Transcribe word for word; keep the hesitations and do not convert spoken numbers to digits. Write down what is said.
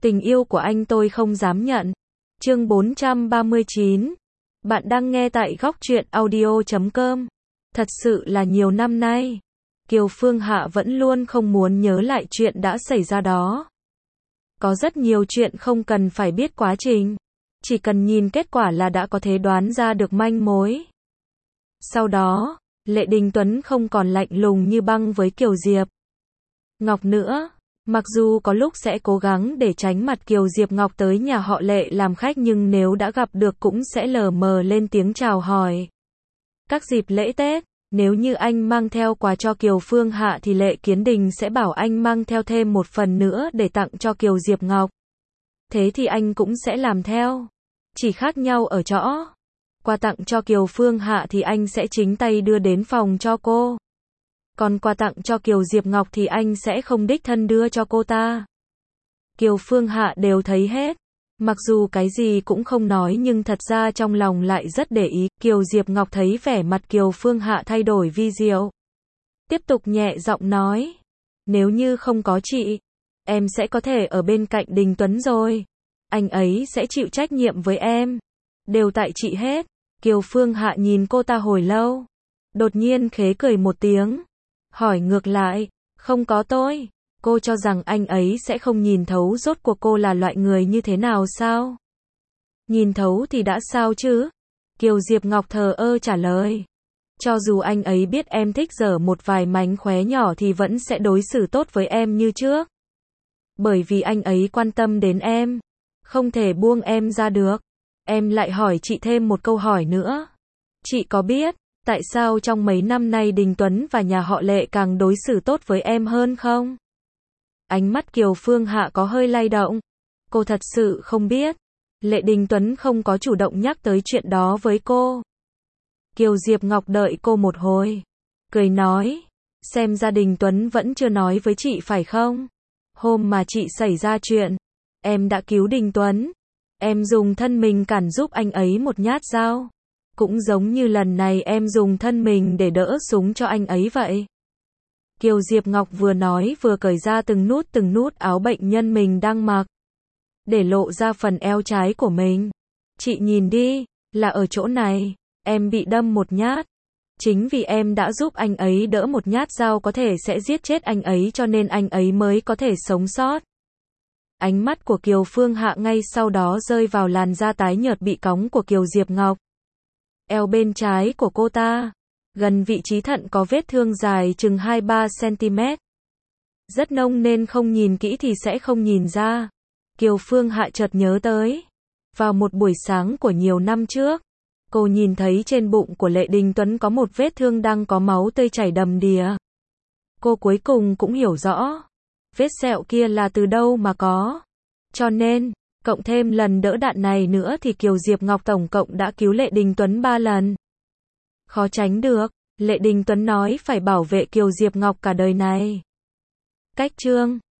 Tình yêu của anh tôi không dám nhận. Chương bốn trăm ba mươi chín. Bạn đang nghe tại góc truyện audio chấm com. Thật sự là nhiều năm nay, Kiều Phương Hạ vẫn luôn không muốn nhớ lại chuyện đã xảy ra đó. Có rất nhiều chuyện không cần phải biết quá trình, chỉ cần nhìn kết quả là đã có thể đoán ra được manh mối. Sau đó, Lệ Đình Tuấn không còn lạnh lùng như băng với Kiều Diệp Ngọc nữa. Mặc dù có lúc sẽ cố gắng để tránh mặt Kiều Diệp Ngọc tới nhà họ Lệ làm khách, nhưng nếu đã gặp được cũng sẽ lờ mờ lên tiếng chào hỏi. Các dịp lễ Tết, nếu như anh mang theo quà cho Kiều Phương Hạ thì Lệ Kiến Đình sẽ bảo anh mang theo thêm một phần nữa để tặng cho Kiều Diệp Ngọc. Thế thì anh cũng sẽ làm theo. Chỉ khác nhau ở chỗ, quà tặng cho Kiều Phương Hạ thì anh sẽ chính tay đưa đến phòng cho cô. Còn quà tặng cho Kiều Diệp Ngọc thì anh sẽ không đích thân đưa cho cô ta. Kiều Phương Hạ đều thấy hết. Mặc dù cái gì cũng không nói nhưng thật ra trong lòng lại rất để ý. Kiều Diệp Ngọc thấy vẻ mặt Kiều Phương Hạ thay đổi vi diệu, tiếp tục nhẹ giọng nói. Nếu như không có chị, em sẽ có thể ở bên cạnh Đình Tuấn rồi. Anh ấy sẽ chịu trách nhiệm với em. Đều tại chị hết. Kiều Phương Hạ nhìn cô ta hồi lâu. Đột nhiên khế cười một tiếng. Hỏi ngược lại, không có tôi. Cô cho rằng anh ấy sẽ không nhìn thấu rốt cuộc cô là loại người như thế nào sao? Nhìn thấu thì đã sao chứ? Kiều Diệp Ngọc thờ ơ trả lời. Cho dù anh ấy biết em thích giở một vài mánh khóe nhỏ thì vẫn sẽ đối xử tốt với em như trước. Bởi vì anh ấy quan tâm đến em, không thể buông em ra được. Em lại hỏi chị thêm một câu hỏi nữa. Chị có biết tại sao trong mấy năm nay Đình Tuấn và nhà họ Lệ càng đối xử tốt với em hơn không? Ánh mắt Kiều Phương Hạ có hơi lay động. Cô thật sự không biết. Lệ Đình Tuấn không có chủ động nhắc tới chuyện đó với cô. Kiều Diệp Ngọc đợi cô một hồi, cười nói, xem ra Đình Tuấn vẫn chưa nói với chị phải không? Hôm mà chị xảy ra chuyện, em đã cứu Đình Tuấn. Em dùng thân mình cản giúp anh ấy một nhát dao. Cũng giống như lần này em dùng thân mình để đỡ súng cho anh ấy vậy. Kiều Diệp Ngọc vừa nói vừa cởi ra từng nút từng nút áo bệnh nhân mình đang mặc, để lộ ra phần eo trái của mình. Chị nhìn đi, là ở chỗ này, em bị đâm một nhát. Chính vì em đã giúp anh ấy đỡ một nhát dao có thể sẽ giết chết anh ấy cho nên anh ấy mới có thể sống sót. Ánh mắt của Kiều Phương Hạ ngay sau đó rơi vào làn da tái nhợt bị cóng của Kiều Diệp Ngọc. Eo bên trái của cô ta, gần vị trí thận có vết thương dài chừng hai ba xăng-ti-mét. Rất nông nên không nhìn kỹ thì sẽ không nhìn ra. Kiều Phương Hạ chợt nhớ tới. Vào một buổi sáng của nhiều năm trước, cô nhìn thấy trên bụng của Lệ Đình Tuấn có một vết thương đang có máu tươi chảy đầm đìa. Cô cuối cùng cũng hiểu rõ, vết sẹo kia là từ đâu mà có. Cho nên, cộng thêm lần đỡ đạn này nữa thì Kiều Diệp Ngọc tổng cộng đã cứu Lệ Đình Tuấn ba lần. Khó tránh được, Lệ Đình Tuấn nói phải bảo vệ Kiều Diệp Ngọc cả đời này. Cách chương